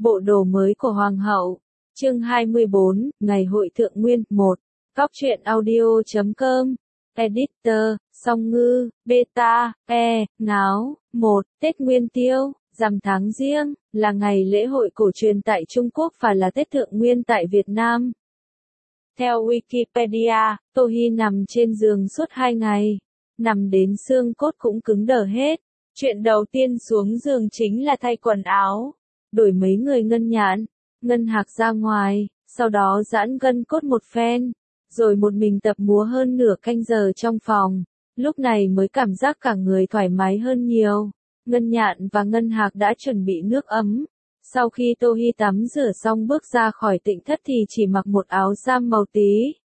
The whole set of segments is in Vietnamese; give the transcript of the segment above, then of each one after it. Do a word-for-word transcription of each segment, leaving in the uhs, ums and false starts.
Bộ đồ mới của Hoàng hậu. Chương hai mươi bốn, Ngày hội thượng nguyên. một. Cóc truyện audio chấm com. Editor, Song Ngư, Beta, E, Ngáo. một. Tết Nguyên Tiêu, rằm tháng Giêng, là ngày lễ hội cổ truyền tại Trung Quốc và là Tết Thượng Nguyên tại Việt Nam. Theo Wikipedia, Tô Hi nằm trên giường suốt hai ngày. Nằm đến xương cốt cũng cứng đờ hết. Chuyện đầu tiên xuống giường chính là thay quần áo. Đổi mấy người Ngân Nhạn, Ngân Hạc ra ngoài, sau đó giãn gân cốt một phen. Rồi một mình tập múa hơn nửa canh giờ trong phòng. Lúc này mới cảm giác cả người thoải mái hơn nhiều. Ngân Nhạn và Ngân Hạc đã chuẩn bị nước ấm. Sau khi Tô Hi tắm rửa xong bước ra khỏi tịnh thất thì chỉ mặc một áo sam màu tí.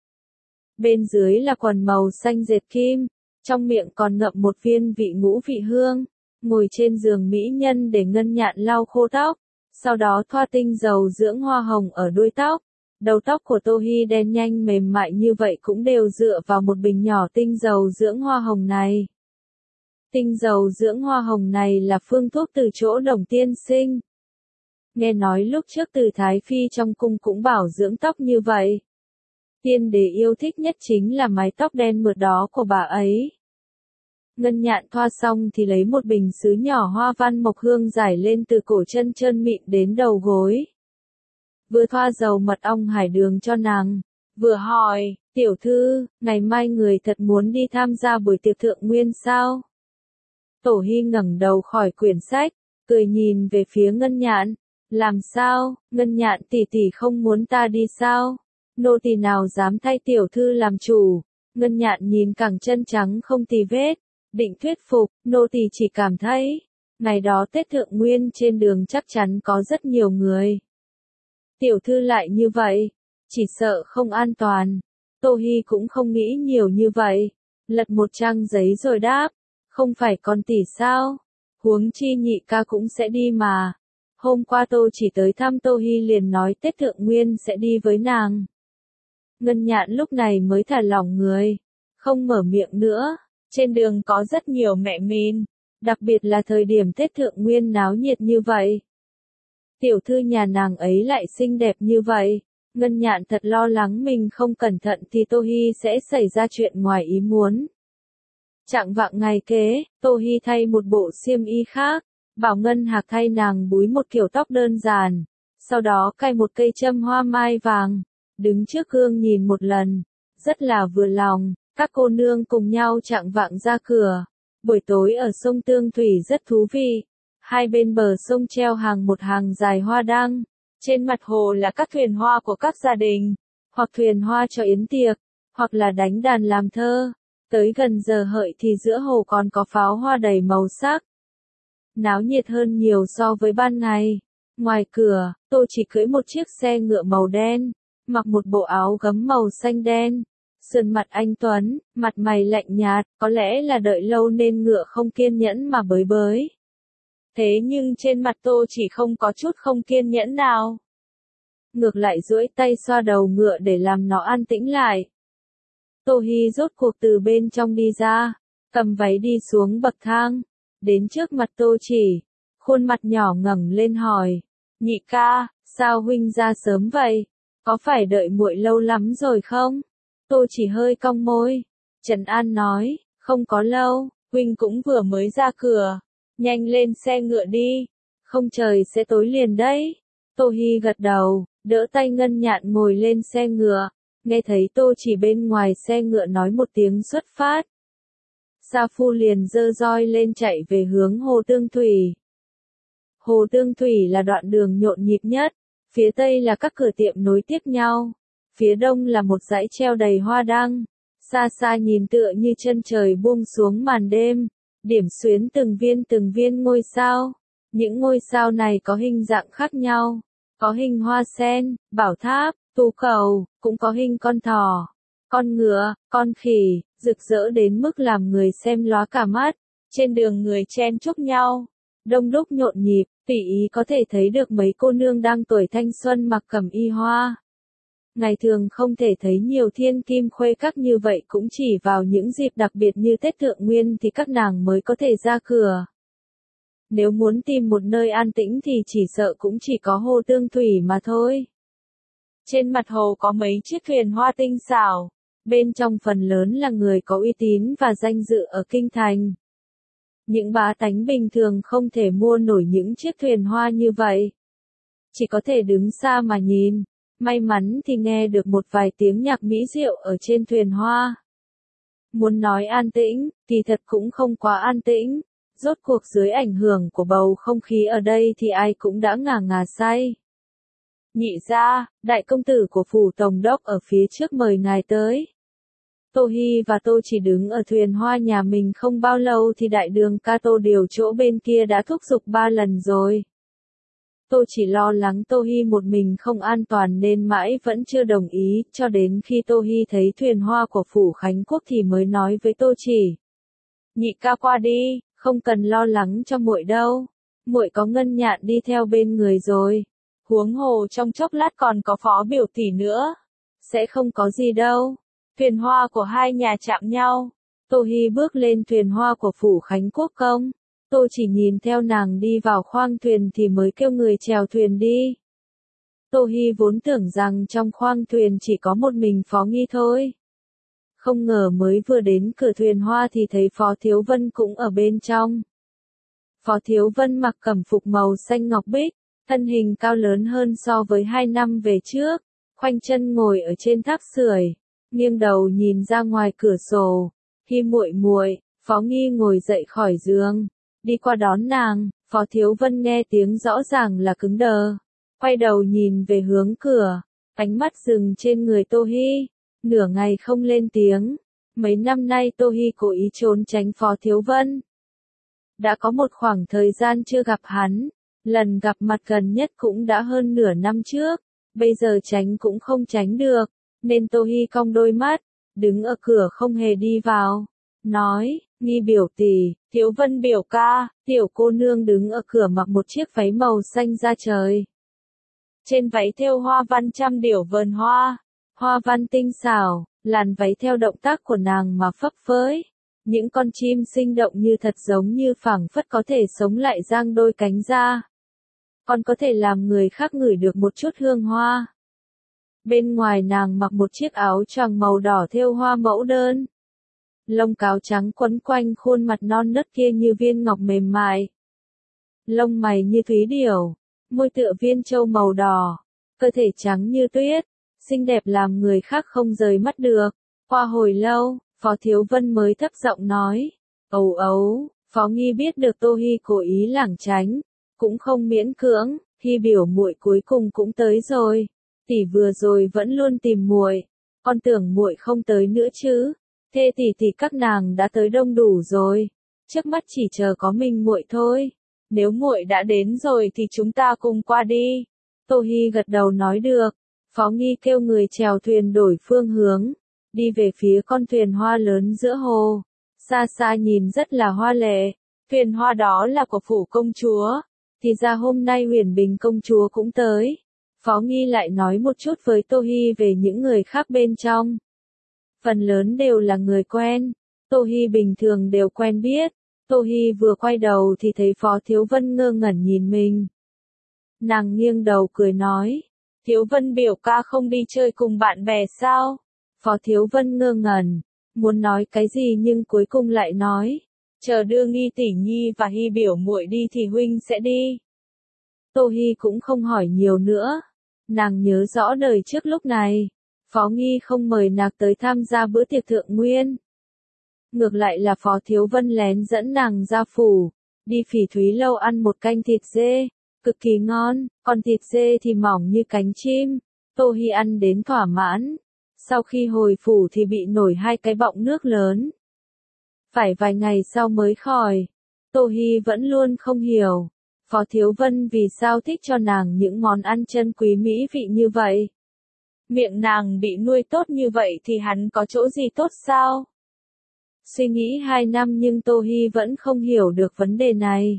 Bên dưới là quần màu xanh dệt kim, trong miệng còn ngậm một viên vị ngũ vị hương. Ngồi trên giường mỹ nhân để Ngân Nhạn lau khô tóc, sau đó thoa tinh dầu dưỡng hoa hồng ở đuôi tóc. Đầu tóc của Tô Hi đen nhanh mềm mại như vậy cũng đều dựa vào một bình nhỏ tinh dầu dưỡng hoa hồng này. Tinh dầu dưỡng hoa hồng này là phương thuốc từ chỗ Đồng tiên sinh. Nghe nói lúc trước Từ Thái Phi trong cung cũng bảo dưỡng tóc như vậy. Tiên đế yêu thích nhất chính là mái tóc đen mượt đó của bà ấy. Ngân Nhạn thoa xong thì lấy một bình sứ nhỏ hoa văn mộc hương rải lên từ cổ chân trơn mịn đến đầu gối. Vừa thoa dầu mật ong hải đường cho nàng, vừa hỏi, tiểu thư, ngày mai người thật muốn đi tham gia buổi tiệc thượng nguyên sao? Tổ Hi ngẩng đầu khỏi quyển sách, cười nhìn về phía Ngân Nhạn, làm sao, Ngân Nhạn tỷ tỷ không muốn ta đi sao? Nô tỳ nào dám thay tiểu thư làm chủ? Ngân Nhạn nhìn cẳng chân trắng không tì vết, định thuyết phục, nô tỳ chỉ cảm thấy, ngày đó Tết Thượng Nguyên trên đường chắc chắn có rất nhiều người. Tiểu thư lại như vậy, chỉ sợ không an toàn. Tô Hi cũng không nghĩ nhiều như vậy, lật một trang giấy rồi đáp, không phải con tỷ sao? Huống chi nhị ca cũng sẽ đi mà. Hôm qua tôi chỉ tới thăm Tô Hi liền nói Tết Thượng Nguyên sẽ đi với nàng. Ngân Nhạn lúc này mới thả lỏng người, không mở miệng nữa. Trên đường có rất nhiều mẹ min, đặc biệt là thời điểm Tết Thượng Nguyên náo nhiệt như vậy. Tiểu thư nhà nàng ấy lại xinh đẹp như vậy, Ngân Nhạn thật lo lắng mình không cẩn thận thì Tô Hi sẽ xảy ra chuyện ngoài ý muốn. Chạng vạng ngày kế, Tô Hi thay một bộ xiêm y khác, bảo Ngân Hạc thay nàng búi một kiểu tóc đơn giản, sau đó cài một cây châm hoa mai vàng, đứng trước gương nhìn một lần, rất là vừa lòng. Các cô nương cùng nhau chạng vạng ra cửa. Buổi tối ở sông Tương Thủy rất thú vị. Hai bên bờ sông treo hàng một hàng dài hoa đăng. Trên mặt hồ là các thuyền hoa của các gia đình, hoặc thuyền hoa cho yến tiệc, hoặc là đánh đàn làm thơ. Tới gần giờ hợi thì giữa hồ còn có pháo hoa đầy màu sắc. Náo nhiệt hơn nhiều so với ban ngày. Ngoài cửa, tôi chỉ cưỡi một chiếc xe ngựa màu đen, mặc một bộ áo gấm màu xanh đen. Sườn mặt anh tuấn, mặt mày lạnh nhạt, có lẽ là đợi lâu nên ngựa không kiên nhẫn mà bới bới. Thế nhưng trên mặt Tô chỉ không có chút không kiên nhẫn nào. Ngược lại duỗi tay xoa đầu ngựa để làm nó an tĩnh lại. Tô Hi rốt cuộc từ bên trong đi ra, cầm váy đi xuống bậc thang, đến trước mặt Tô chỉ, khuôn mặt nhỏ ngẩng lên hỏi, nhị ca, sao huynh ra sớm vậy? Có phải đợi muội lâu lắm rồi không? Tô chỉ hơi cong môi, trấn an nói, không có lâu, huynh cũng vừa mới ra cửa, nhanh lên xe ngựa đi, không trời sẽ tối liền đấy. Tô Hi gật đầu, đỡ tay Ngân Nhạn ngồi lên xe ngựa, nghe thấy Tô chỉ bên ngoài xe ngựa nói một tiếng xuất phát. Sa Phu liền giơ roi lên chạy về hướng hồ Tương Thủy. Hồ Tương Thủy là đoạn đường nhộn nhịp nhất, phía tây là các cửa tiệm nối tiếp nhau. Phía đông là một dãy treo đầy hoa đăng, xa xa nhìn tựa như chân trời buông xuống màn đêm, điểm xuyến từng viên từng viên ngôi sao. Những ngôi sao này có hình dạng khác nhau, có hình hoa sen, bảo tháp, tú cầu, cũng có hình con thỏ, con ngựa, con khỉ, rực rỡ đến mức làm người xem lóa cả mắt. Trên đường người chen chúc nhau, đông đúc nhộn nhịp, tùy ý có thể thấy được mấy cô nương đang tuổi thanh xuân mặc cẩm y hoa. Ngày thường không thể thấy nhiều thiên kim khuê các như vậy, cũng chỉ vào những dịp đặc biệt như Tết Thượng Nguyên thì các nàng mới có thể ra cửa. Nếu muốn tìm một nơi an tĩnh thì chỉ sợ cũng chỉ có hồ Tương Thủy mà thôi. Trên mặt hồ có mấy chiếc thuyền hoa tinh xảo, bên trong phần lớn là người có uy tín và danh dự ở kinh thành. Những bá tánh bình thường không thể mua nổi những chiếc thuyền hoa như vậy. Chỉ có thể đứng xa mà nhìn, may mắn thì nghe được một vài tiếng nhạc mỹ diệu ở trên thuyền hoa. Muốn nói an tĩnh, thì thật cũng không quá an tĩnh, rốt cuộc dưới ảnh hưởng của bầu không khí ở đây thì ai cũng đã ngà ngà say. Nhị gia, đại công tử của phủ tổng đốc ở phía trước mời ngài tới. Tô Hi và Tô Chỉ đứng ở thuyền hoa nhà mình không bao lâu thì đại đường Cato điều chỗ bên kia đã thúc giục ba lần rồi. Tô Chỉ lo lắng Tô Hi một mình không an toàn nên mãi vẫn chưa đồng ý, cho đến khi Tô Hi thấy thuyền hoa của phủ Khánh Quốc thì mới nói với Tô Chỉ. Nhị ca qua đi, không cần lo lắng cho muội đâu, muội có Ngân Nhạn đi theo bên người rồi. Huống hồ trong chốc lát còn có Phó biểu tỷ nữa. Sẽ không có gì đâu. Thuyền hoa của hai nhà chạm nhau. Tô Hi bước lên thuyền hoa của phủ Khánh Quốc công. Tô Chỉ nhìn theo nàng đi vào khoang thuyền thì mới kêu người chèo thuyền đi. Tô Hi vốn tưởng rằng trong khoang thuyền chỉ có một mình Phó Nghi thôi. Không ngờ mới vừa đến cửa thuyền hoa thì thấy Phó Thiếu Vân cũng ở bên trong. Phó Thiếu Vân mặc cẩm phục màu xanh ngọc bích, thân hình cao lớn hơn so với hai năm về trước, khoanh chân ngồi ở trên tháp sưởi, nghiêng đầu nhìn ra ngoài cửa sổ. Hi muội muội, Phó Nghi ngồi dậy khỏi giường, đi qua đón nàng. Phó Thiếu Vân nghe tiếng rõ ràng là cứng đờ, quay đầu nhìn về hướng cửa, ánh mắt dừng trên người Tô Hi, nửa ngày không lên tiếng. Mấy năm nay Tô Hi cố ý trốn tránh Phó Thiếu Vân. Đã có một khoảng thời gian chưa gặp hắn, lần gặp mặt gần nhất cũng đã hơn nửa năm trước, bây giờ tránh cũng không tránh được, nên Tô Hi cong đôi mắt, đứng ở cửa không hề đi vào, nói, Nghi biểu tỷ, Thiếu Vân biểu ca. Tiểu cô nương đứng ở cửa mặc một chiếc váy màu xanh da trời. Trên váy thêu hoa văn trăm điểu vờn hoa, hoa văn tinh xảo, làn váy theo động tác của nàng mà phấp phới. Những con chim sinh động như thật giống như phảng phất có thể sống lại giang đôi cánh ra. Còn có thể làm người khác ngửi được một chút hương hoa. Bên ngoài nàng mặc một chiếc áo choàng màu đỏ thêu hoa mẫu đơn. Lông cáo trắng quấn quanh khuôn mặt non nớt kia như viên ngọc mềm mại. Lông mày như thúy điểu, môi tựa viên châu màu đỏ, cơ thể trắng như tuyết, xinh đẹp làm người khác không rời mắt được. Qua hồi lâu, Phó Thiếu Vân mới thấp giọng nói, ấu ấu. Phó Nghi biết được Tô Hi cố ý lảng tránh, cũng không miễn cưỡng. Hi biểu muội cuối cùng cũng tới rồi, tỷ vừa rồi vẫn luôn tìm muội, con tưởng muội không tới nữa chứ. Thế tỷ tỷ các nàng đã tới đông đủ rồi, trước mắt chỉ chờ có mình muội thôi. Nếu muội đã đến rồi thì chúng ta cùng qua đi. Tô Hi gật đầu nói được. Phó Nghi kêu người chèo thuyền đổi phương hướng, đi về phía con thuyền hoa lớn giữa hồ. Xa xa nhìn rất là hoa lệ, thuyền hoa đó là của phủ công chúa. Thì ra hôm nay Huyền Bình công chúa cũng tới. Phó Nghi lại nói một chút với Tô Hi về những người khác bên trong. Phần lớn đều là người quen, Tô Hi bình thường đều quen biết. Tô Hi vừa quay đầu thì thấy Phó Thiếu Vân ngơ ngẩn nhìn mình. Nàng nghiêng đầu cười nói, Thiếu Vân biểu ca không đi chơi cùng bạn bè sao? Phó Thiếu Vân ngơ ngẩn, muốn nói cái gì nhưng cuối cùng lại nói, chờ đưa Nghi tỷ nhi và Hi biểu muội đi thì huynh sẽ đi. Tô Hi cũng không hỏi nhiều nữa, nàng nhớ rõ đời trước lúc này, Phó Nghi không mời nàng tới tham gia bữa tiệc thượng nguyên. Ngược lại là Phó Thiếu Vân lén dẫn nàng ra phủ, đi Phỉ Thúy lâu ăn một canh thịt dê, cực kỳ ngon, còn thịt dê thì mỏng như cánh chim. Tô Hi ăn đến thỏa mãn, sau khi hồi phủ thì bị nổi hai cái bọng nước lớn. Phải vài ngày sau mới khỏi. Tô Hi vẫn luôn không hiểu, Phó Thiếu Vân vì sao thích cho nàng những món ăn chân quý mỹ vị như vậy. Miệng nàng bị nuôi tốt như vậy thì hắn có chỗ gì tốt sao? Suy nghĩ hai năm nhưng Tô Hi vẫn không hiểu được vấn đề này.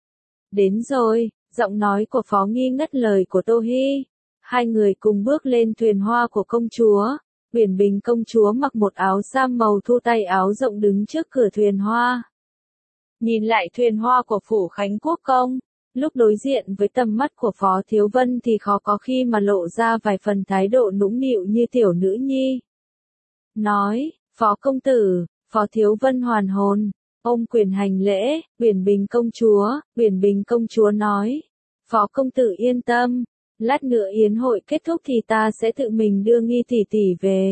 Đến rồi, giọng nói của Phó Nghi ngắt lời của Tô Hi. Hai người cùng bước lên thuyền hoa của công chúa. Huyền Bình công chúa mặc một áo sam màu thu tay áo rộng đứng trước cửa thuyền hoa. nhìn lại thuyền hoa của phủ Khánh Quốc công, lúc đối diện với tầm mắt của Phó Thiếu Vân thì khó có khi mà lộ ra vài phần thái độ nũng nịu như tiểu nữ nhi. Nói, Phó công tử, Phó Thiếu Vân hoàn hồn, ôm quyền hành lễ, Uyển Bình công chúa, Uyển Bình công chúa nói, Phó công tử yên tâm, lát nữa yến hội kết thúc thì ta sẽ tự mình đưa Nghi tỷ tỷ về.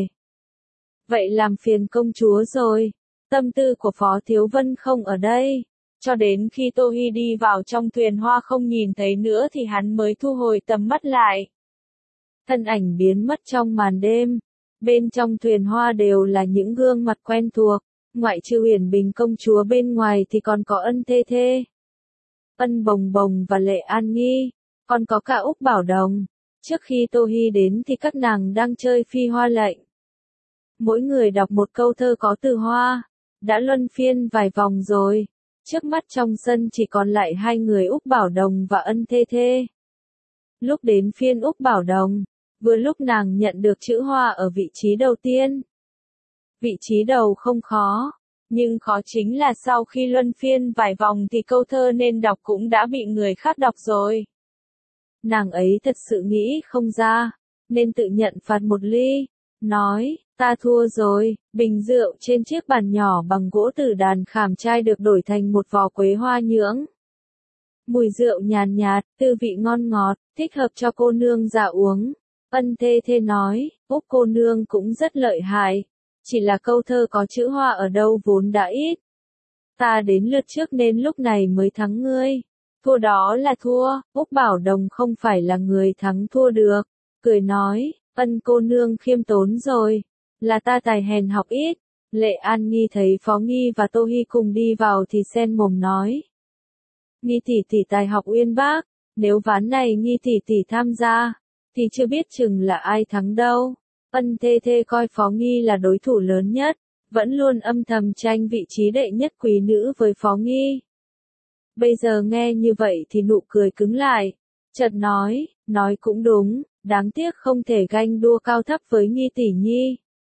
Vậy làm phiền công chúa rồi, tâm tư của Phó Thiếu Vân không ở đây. Cho đến khi Tô Hi đi vào trong thuyền hoa không nhìn thấy nữa thì hắn mới thu hồi tầm mắt lại. Thân ảnh biến mất trong màn đêm. Bên trong thuyền hoa đều là những gương mặt quen thuộc, ngoại trừ Uyển Bình công chúa bên ngoài thì còn có Ân Thê Thê, Ân Bồng Bồng và Lệ An Nghi, còn có cả Úc Bảo Đồng. Trước khi Tô Hi đến thì các nàng đang chơi phi hoa lệnh. Mỗi người đọc một câu thơ có từ hoa, đã luân phiên vài vòng rồi. Trước mắt trong sân chỉ còn lại hai người Úc Bảo Đồng và Ân Thê Thê. Lúc đến phiên Úc Bảo Đồng, vừa lúc nàng nhận được chữ hoa ở vị trí đầu tiên. Vị trí đầu không khó, nhưng khó chính là sau khi luân phiên vài vòng thì câu thơ nên đọc cũng đã bị người khác đọc rồi. Nàng ấy thật sự nghĩ không ra, nên tự nhận phạt một ly, nói, ta thua rồi. Bình rượu trên chiếc bàn nhỏ bằng gỗ tử đàn khảm trai được đổi thành một vò quế hoa nhưỡng. Mùi rượu nhàn nhạt, tư vị ngon ngọt, thích hợp cho cô nương già uống. Ân Thê Thê nói, Úc cô nương cũng rất lợi hại, chỉ là câu thơ có chữ hoa ở đâu vốn đã ít. Ta đến lượt trước nên lúc này mới thắng ngươi. Thua đó là thua, Úc Bảo Đồng không phải là người thắng thua được. Cười nói, Ân cô nương khiêm tốn rồi, là ta tài hèn học ít. Lệ An Nghi thấy Phó Nghi và Tô Hi cùng đi vào thì sen mồm nói. Nghi tỷ tỷ tài học uyên bác, nếu ván này Nghi tỷ tỷ tham gia, thì chưa biết chừng là ai thắng đâu. Ân Thê Thê coi Phó Nghi là đối thủ lớn nhất, vẫn luôn âm thầm tranh vị trí đệ nhất quý nữ với Phó Nghi. Bây giờ nghe như vậy thì nụ cười cứng lại, chợt nói, nói cũng đúng, đáng tiếc không thể ganh đua cao thấp với Nghi tỷ nhi.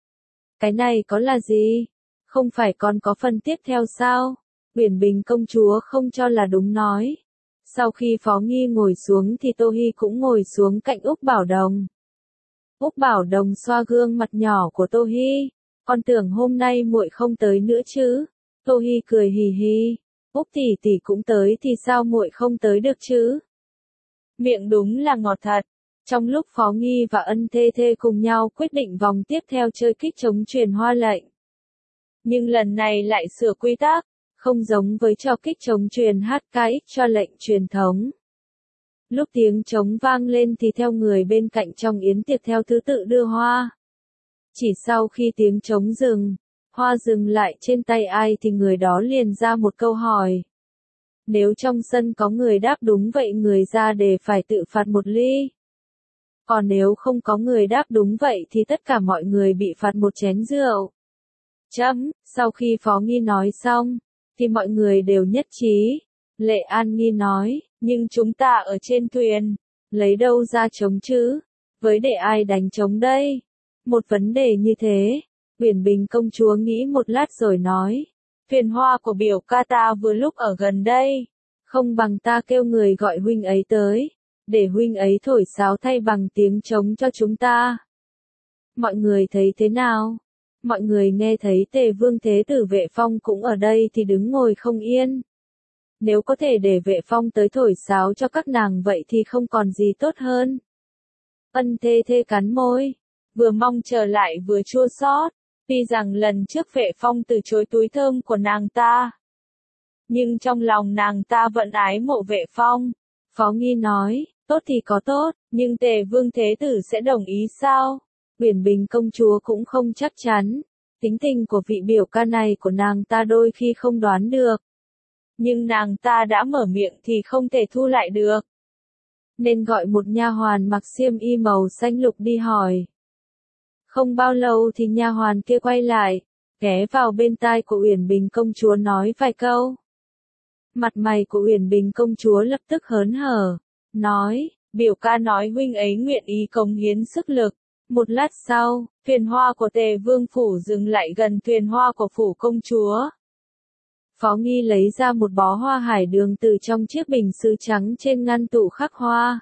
Cái này có là gì? Không phải còn có phần tiếp theo sao? Uyển Bình công chúa không cho là đúng nói. Sau khi Phó Nghi ngồi xuống thì Tô Hi cũng ngồi xuống cạnh Úc Bảo Đồng. Úc Bảo Đồng xoa gương mặt nhỏ của Tô Hi, con tưởng hôm nay muội không tới nữa chứ? Tô Hi cười hì hì, Úc tỷ tỷ cũng tới thì sao muội không tới được chứ? Miệng đúng là ngọt thật. Trong lúc Phó Nghi và Ân Thê Thê cùng nhau quyết định vòng tiếp theo chơi kích trống truyền hoa lệnh. Nhưng lần này lại sửa quy tắc, không giống với trò kích trống truyền hát ca ích cho lệnh truyền thống. Lúc tiếng trống vang lên thì theo người bên cạnh trong yến tiệc theo thứ tự đưa hoa. Chỉ sau khi tiếng trống dừng, hoa dừng lại trên tay ai thì người đó liền ra một câu hỏi. Nếu trong sân có người đáp đúng vậy người ra đề phải tự phạt một ly. Còn nếu không có người đáp đúng vậy thì tất cả mọi người bị phạt một chén rượu. Chấm, sau khi Phó Nghi nói xong, thì mọi người đều nhất trí. Lệ An Nghi nói, nhưng chúng ta ở trên thuyền, lấy đâu ra trống chứ? Với để ai đánh trống đây? Một vấn đề như thế, Uyển Bình công chúa nghĩ một lát rồi nói, thuyền hoa của biểu ca ta vừa lúc ở gần đây, không bằng ta kêu người gọi huynh ấy tới, để huynh ấy thổi sáo thay bằng tiếng trống cho chúng ta. Mọi người thấy thế nào? Mọi người nghe thấy Tề Vương Thế Tử Vệ Phong cũng ở đây thì đứng ngồi không yên. Nếu có thể để Vệ Phong tới thổi sáo cho các nàng vậy thì không còn gì tốt hơn. Ân Thê Thê cắn môi, vừa mong chờ lại vừa chua xót, tuy rằng lần trước Vệ Phong từ chối túi thơm của nàng ta. Nhưng trong lòng nàng ta vẫn ái mộ Vệ Phong. Phó Nghi nói, tốt thì có tốt, nhưng Tề Vương Thế Tử sẽ đồng ý sao? Uyển Bình công chúa cũng không chắc chắn, tính tình của vị biểu ca này của nàng ta đôi khi không đoán được. Nhưng nàng ta đã mở miệng thì không thể thu lại được. Nên gọi một nha hoàn mặc xiêm y màu xanh lục đi hỏi. Không bao lâu thì nha hoàn kia quay lại, ghé vào bên tai của Uyển Bình công chúa nói vài câu. Mặt mày của Uyển Bình công chúa lập tức hớn hở, nói, biểu ca nói huynh ấy nguyện ý cống hiến sức lực. Một lát sau, thuyền hoa của Tề Vương phủ dừng lại gần thuyền hoa của phủ công chúa. Phó Nghi lấy ra một bó hoa hải đường từ trong chiếc bình sứ trắng trên ngăn tủ khắc hoa.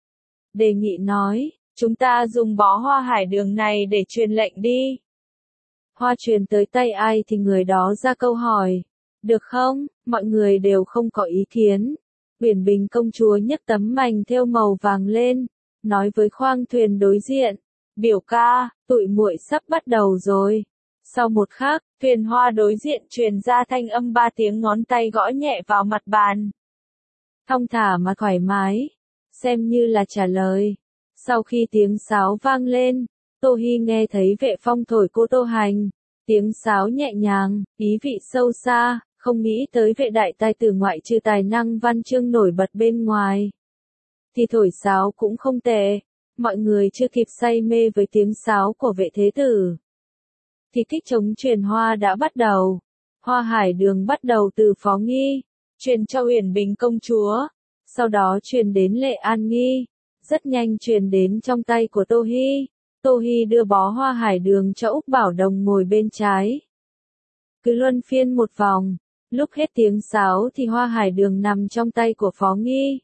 Đề nghị nói, chúng ta dùng bó hoa hải đường này để truyền lệnh đi. Hoa truyền tới tay ai thì người đó ra câu hỏi. Được không? Mọi người đều không có ý kiến. Uyển Bình công chúa nhấc tấm mành thêu màu vàng lên, nói với khoang thuyền đối diện, biểu ca, tụi muội sắp bắt đầu rồi. Sau một khắc, thuyền hoa đối diện truyền ra thanh âm ba tiếng ngón tay gõ nhẹ vào mặt bàn. Thong thả mà thoải mái, xem như là trả lời. Sau khi tiếng sáo vang lên, Tô Hi nghe thấy Vệ Phong thổi cô tô hành. Tiếng sáo nhẹ nhàng, ý vị sâu xa, không nghĩ tới Vệ đại tài tử ngoại trừ tài năng văn chương nổi bật bên ngoài. Thì thổi sáo cũng không tệ, mọi người chưa kịp say mê với tiếng sáo của Vệ thế tử. Thì kích chống truyền hoa đã bắt đầu. Hoa hải đường bắt đầu từ Phó Nghi, truyền cho Uyển Bình công chúa, sau đó truyền đến Lệ An Nghi, rất nhanh truyền đến trong tay của Tô Hi. Tô Hi đưa bó hoa hải đường cho Úc Bảo Đồng ngồi bên trái. Cứ luân phiên một vòng, lúc hết tiếng sáo thì hoa hải đường nằm trong tay của Phó Nghi.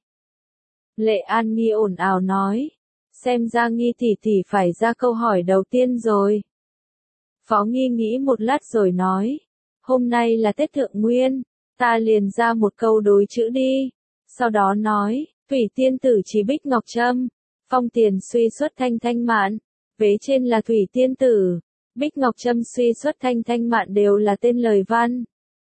Lệ An Nghi ồn ào nói, xem ra Nghi tỷ tỷ phải ra câu hỏi đầu tiên rồi. Phó Nghi nghĩ một lát rồi nói, hôm nay là Tết Thượng Nguyên, ta liền ra một câu đối chữ đi. Sau đó nói, Thủy tiên tử chí bích ngọc trâm, phong tiền suy xuất thanh thanh mạn, vế trên là Thủy tiên tử, bích ngọc trâm suy xuất thanh thanh mạn đều là tên lời văn.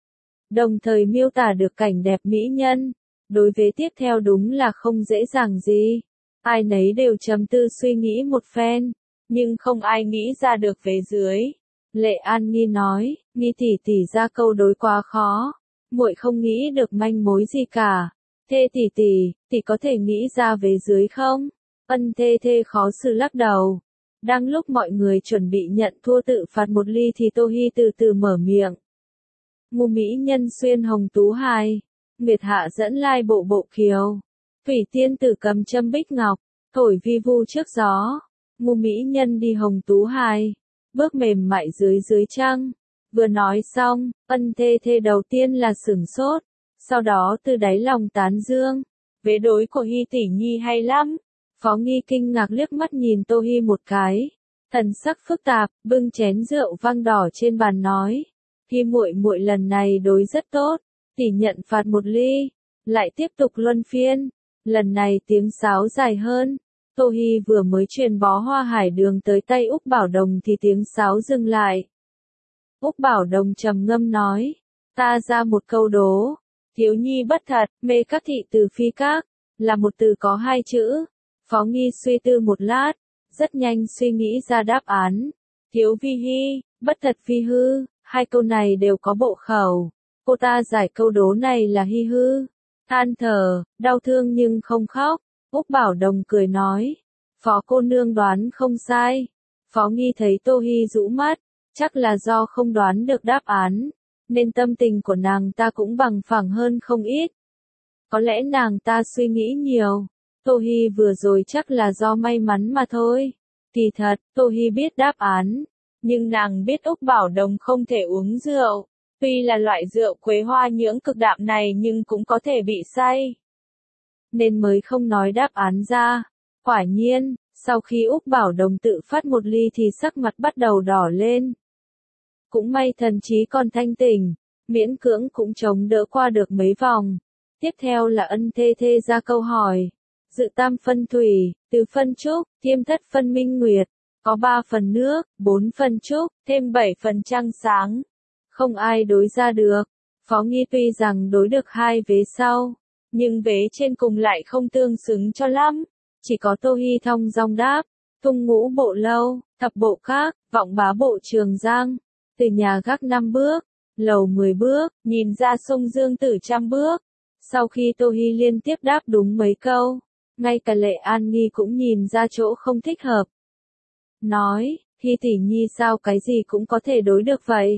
Đồng thời miêu tả được cảnh đẹp mỹ nhân, đối vế tiếp theo đúng là không dễ dàng gì. Ai nấy đều trầm tư suy nghĩ một phen, nhưng không ai nghĩ ra được vế dưới. Lệ An Nghi nói, Nghi tỷ tỷ ra câu đối quá khó, muội không nghĩ được manh mối gì cả. Thê tỷ tỷ, tỷ có thể nghĩ ra vế dưới không? Ân Thê Thê khó xử lắc đầu. Đang lúc mọi người chuẩn bị nhận thua tự phạt một ly thì Tô Hi từ từ mở miệng. Ngũ mỹ nhân xuyên hồng tú hài, Nguyệt hạ dẫn lai bộ bộ kiều, Thủy tiên tử cầm châm bích ngọc, thổi vi vu trước gió. Ngũ mỹ nhân đi hồng tú hài, bước mềm mại dưới dưới trăng. Vừa nói xong, Ân Thê Thê đầu tiên là sửng sốt, sau đó từ đáy lòng tán dương. Vế đối của Hi tỷ nhi hay lắm. Phó Nghi kinh ngạc liếc mắt nhìn Tô Hi một cái, thần sắc phức tạp, bưng chén rượu vang đỏ trên bàn nói, Hi muội muội lần này đối rất tốt, tỷ nhận phạt một ly, lại tiếp tục luân phiên. Lần này tiếng sáo dài hơn. Tô Hi vừa mới truyền bó hoa hải đường tới tay Úc Bảo Đồng thì tiếng sáo dừng lại. Úc Bảo Đồng trầm ngâm nói, ta ra một câu đố, thiếu nhi bất thật, mê các thị từ phi các, là một từ có hai chữ. Phó Nghi suy tư một lát, rất nhanh suy nghĩ ra đáp án. Thiếu vi hi, bất thật phi hư, hai câu này đều có bộ khẩu. Cô ta giải câu đố này là hi hư. Than thở, đau thương nhưng không khóc. Úc Bảo Đồng cười nói, Phó cô nương đoán không sai. Phó Nghi thấy Tô Hi rũ mắt, chắc là do không đoán được đáp án, nên tâm tình của nàng ta cũng bằng phẳng hơn không ít. Có lẽ nàng ta suy nghĩ nhiều. Tô Hi vừa rồi chắc là do may mắn mà thôi. Kỳ thật, Tô Hi biết đáp án, nhưng nàng biết Úc Bảo Đồng không thể uống rượu. Tuy là loại rượu quế hoa nhưỡng cực đạm này nhưng cũng có thể bị say, nên mới không nói đáp án ra. Quả nhiên, sau khi Úc Bảo Đồng tự phát một ly thì sắc mặt bắt đầu đỏ lên. Cũng may thần trí còn thanh tỉnh, miễn cưỡng cũng chống đỡ qua được mấy vòng. Tiếp theo là Ân Thê Thê ra câu hỏi. Dự tam phân thủy, tứ phân trúc, thiêm thất phân minh nguyệt, có ba phần nước, bốn phần trúc, thêm bảy phần trăng sáng. Không ai đối ra được. Phó Nghi tuy rằng đối được hai vế sau, nhưng vế trên cùng lại không tương xứng cho lắm. Chỉ có Tô Hi thong dong đáp, tung ngũ bộ lâu, thập bộ khác, vọng bá bộ Trường Giang. Từ nhà gác năm bước, lầu mười bước, nhìn ra sông Dương Tử trăm bước. Sau khi Tô Hi liên tiếp đáp đúng mấy câu, ngay cả Lệ An Nghi cũng nhìn ra chỗ không thích hợp. Nói, Hi tỷ nhi sao cái gì cũng có thể đối được vậy?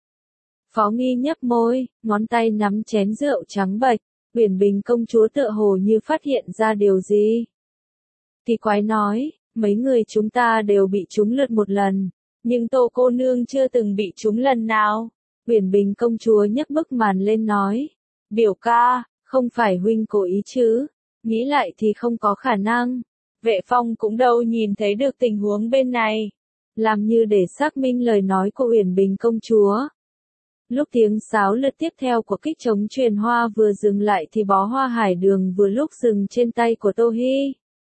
Phó Nghi nhấp môi, ngón tay nắm chén rượu trắng bệch. Uyển Bình công chúa tựa hồ như phát hiện ra điều gì. Kỳ quái nói, mấy người chúng ta đều bị trúng lượt một lần, nhưng Tô cô nương chưa từng bị trúng lần nào. Uyển Bình công chúa nhấc bức màn lên nói, biểu ca, không phải huynh cố ý chứ, nghĩ lại thì không có khả năng. Vệ Phong cũng đâu nhìn thấy được tình huống bên này, làm như để xác minh lời nói của Uyển Bình công chúa. Lúc tiếng sáo lượt tiếp theo của kích trống truyền hoa vừa dừng lại thì bó hoa hải đường vừa lúc dừng trên tay của Tô Hi.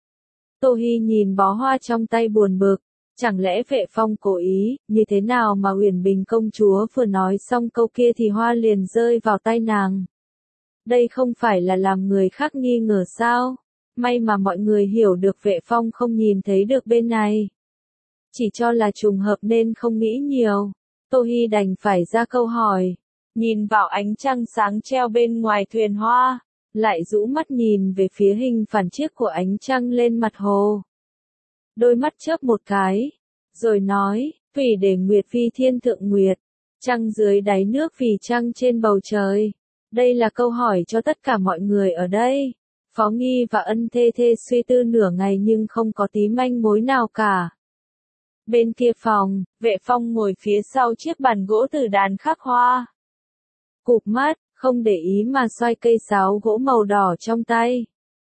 Tô Hi nhìn bó hoa trong tay buồn bực, chẳng lẽ Vệ Phong cố ý, như thế nào mà Uyển Bình công chúa vừa nói xong câu kia thì hoa liền rơi vào tay nàng. Đây không phải là làm người khác nghi ngờ sao? May mà mọi người hiểu được Vệ Phong không nhìn thấy được bên này. Chỉ cho là trùng hợp nên không nghĩ nhiều. Tô Hi đành phải ra câu hỏi. Nhìn vào ánh trăng sáng treo bên ngoài thuyền hoa, lại rũ mắt nhìn về phía hình phản chiếu của ánh trăng lên mặt hồ. Đôi mắt chớp một cái, rồi nói, vì để nguyệt phi thiên thượng nguyệt, trăng dưới đáy nước vì trăng trên bầu trời. Đây là câu hỏi cho tất cả mọi người ở đây. Phó Nghi và Ân Thê Thê suy tư nửa ngày nhưng không có tí manh mối nào cả. Bên kia phòng, Vệ Phong ngồi phía sau chiếc bàn gỗ từ đàn khắc hoa. Cụp mắt, không để ý mà xoay cây sáo gỗ màu đỏ trong tay.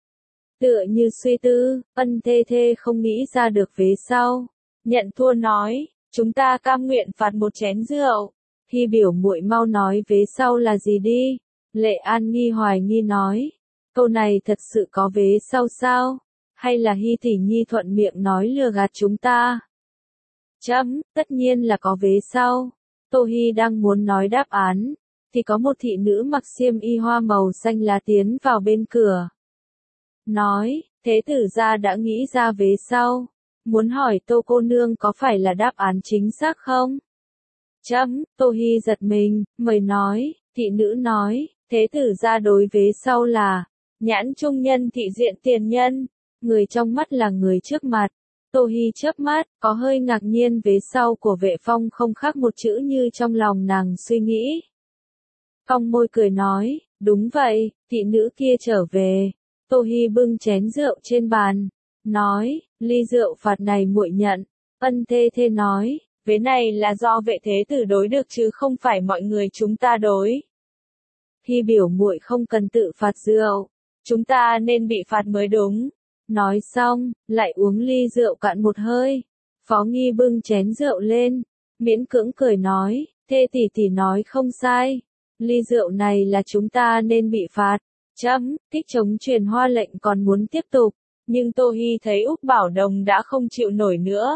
Tựa như suy tư, Ân Thê Thê không nghĩ ra được vế sau. Nhận thua nói, chúng ta cam nguyện phạt một chén rượu. Hi biểu muội mau nói vế sau là gì đi. Lệ An nghi hoài nghi nói. Câu này thật sự có vế sau sao? Hay là Hi tỷ nhi thuận miệng nói lừa gạt chúng ta? Chấm, tất nhiên là có vế sau. Tô Hi đang muốn nói đáp án, thì có một thị nữ mặc xiêm y hoa màu xanh lá tiến vào bên cửa. Nói, thế tử gia đã nghĩ ra vế sau. Muốn hỏi Tô cô nương có phải là đáp án chính xác không? Chấm, Tô Hi giật mình, mời nói, thị nữ nói, thế tử gia đối vế sau là, nhãn trung nhân thị diện tiền nhân, người trong mắt là người trước mặt. Tô Hi chớp mắt, có hơi ngạc nhiên vế sau của Vệ Phong không khác một chữ như trong lòng nàng suy nghĩ. Cong môi cười nói, đúng vậy, thị nữ kia trở về. Tô Hi bưng chén rượu trên bàn, nói, ly rượu phạt này muội nhận. Ân Thê Thê nói, vế này là do Vệ thế tử đối được chứ không phải mọi người chúng ta đối. Hi biểu muội không cần tự phạt rượu, chúng ta nên bị phạt mới đúng. Nói xong, lại uống ly rượu cạn một hơi. Phó Nghi bưng chén rượu lên, miễn cưỡng cười nói, Thê tỷ tỷ nói không sai. Ly rượu này là chúng ta nên bị phạt. Chấm, kích trống truyền hoa lệnh còn muốn tiếp tục, nhưng Tô Hi thấy Úc Bảo Đồng đã không chịu nổi nữa.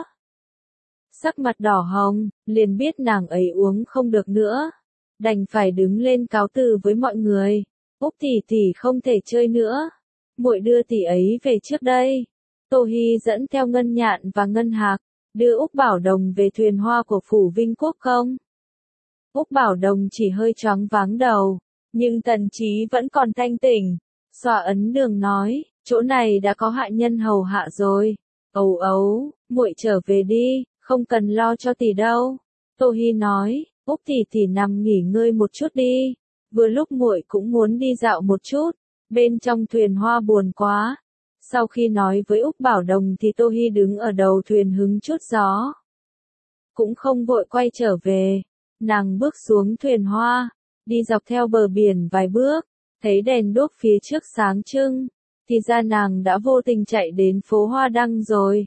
Sắc mặt đỏ hồng, liền biết nàng ấy uống không được nữa. Đành phải đứng lên cáo từ với mọi người. Úc tỷ tỷ không thể chơi nữa. Muội đưa tỷ ấy về trước đây. Tô Hi dẫn theo Ngân Nhạn và Ngân Hạc, đưa Úc Bảo Đồng về thuyền hoa của phủ Vinh Quốc không? Úc Bảo Đồng chỉ hơi choáng váng đầu, nhưng thần trí vẫn còn thanh tỉnh. Xòa ấn đường nói, chỗ này đã có hạ nhân hầu hạ rồi. Ấu ấu, muội trở về đi, không cần lo cho tỷ đâu. Tô Hi nói, Úc tỷ tỷ nằm nghỉ ngơi một chút đi. Vừa lúc muội cũng muốn đi dạo một chút. Bên trong thuyền hoa buồn quá. Sau khi nói với Úc Bảo Đồng thì Tô Hi đứng ở đầu thuyền hứng chút gió. Cũng không vội quay trở về. Nàng bước xuống thuyền hoa, đi dọc theo bờ biển vài bước, thấy đèn đuốc phía trước sáng trưng, thì ra nàng đã vô tình chạy đến phố Hoa Đăng rồi.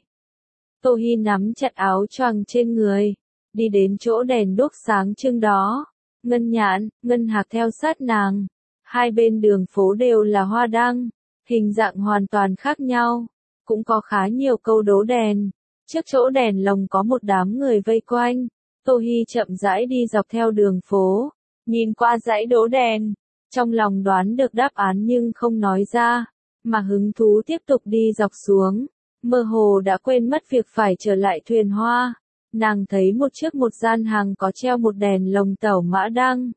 Tô Hi nắm chặt áo choàng trên người, đi đến chỗ đèn đuốc sáng trưng đó. Ngân Nhạn, Ngân Hạc theo sát nàng. Hai bên đường phố đều là hoa đăng, hình dạng hoàn toàn khác nhau, cũng có khá nhiều câu đố đèn. Trước chỗ đèn lồng có một đám người vây quanh. Tô Hi chậm rãi đi dọc theo đường phố, nhìn qua dãy đố đèn, trong lòng đoán được đáp án nhưng không nói ra, mà hứng thú tiếp tục đi dọc xuống, mơ hồ đã quên mất việc phải trở lại thuyền hoa. Nàng thấy một chiếc một gian hàng có treo một đèn lồng tẩu mã đăng.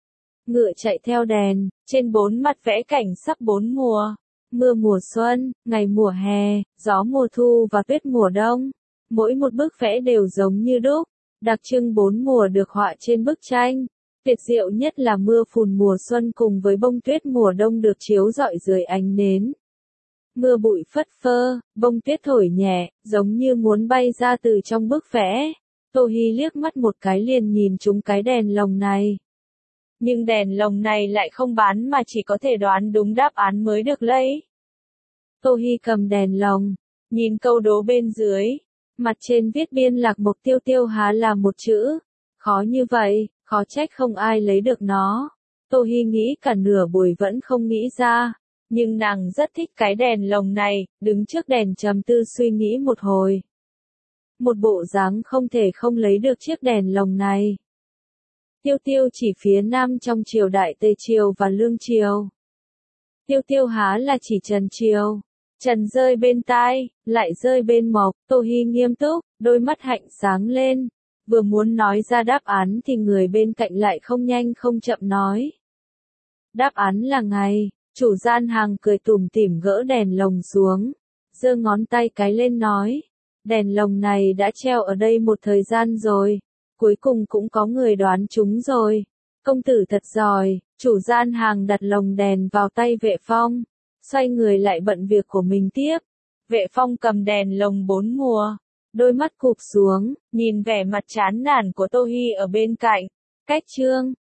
Ngựa chạy theo đèn, trên bốn mặt vẽ cảnh sắc bốn mùa, mưa mùa xuân, ngày mùa hè, gió mùa thu và tuyết mùa đông. Mỗi một bức vẽ đều giống như đúc, đặc trưng bốn mùa được họa trên bức tranh. Tuyệt diệu nhất là mưa phùn mùa xuân cùng với bông tuyết mùa đông được chiếu rọi dưới ánh nến. Mưa bụi phất phơ, bông tuyết thổi nhẹ, giống như muốn bay ra từ trong bức vẽ. Tô Hi liếc mắt một cái liền nhìn trúng cái đèn lồng này. Nhưng đèn lồng này lại không bán mà chỉ có thể đoán đúng đáp án mới được lấy. Tô Hi cầm đèn lồng, nhìn câu đố bên dưới, mặt trên viết biên lạc mục tiêu tiêu há là một chữ. Khó như vậy, khó trách không ai lấy được nó. Tô Hi nghĩ cả nửa buổi vẫn không nghĩ ra, nhưng nàng rất thích cái đèn lồng này, đứng trước đèn trầm tư suy nghĩ một hồi. Một bộ dáng không thể không lấy được chiếc đèn lồng này. Tiêu tiêu chỉ phía nam trong triều đại Tây Triều và Lương Triều. Tiêu tiêu há là chỉ Trần Triều. Trần rơi bên tai, lại rơi bên mộc, Tô Hi nghiêm túc, đôi mắt hạnh sáng lên. Vừa muốn nói ra đáp án thì người bên cạnh lại không nhanh không chậm nói. Đáp án là ngày, chủ gian hàng cười tủm tỉm gỡ đèn lồng xuống. Giơ ngón tay cái lên nói. Đèn lồng này đã treo ở đây một thời gian rồi. Cuối cùng cũng có người đoán chúng rồi. Công tử thật giỏi, chủ gian hàng đặt lồng đèn vào tay Vệ Phong. Xoay người lại bận việc của mình tiếp. Vệ Phong cầm đèn lồng bốn mùa. Đôi mắt cụp xuống, nhìn vẻ mặt chán nản của Tô Hi ở bên cạnh. Cách chương.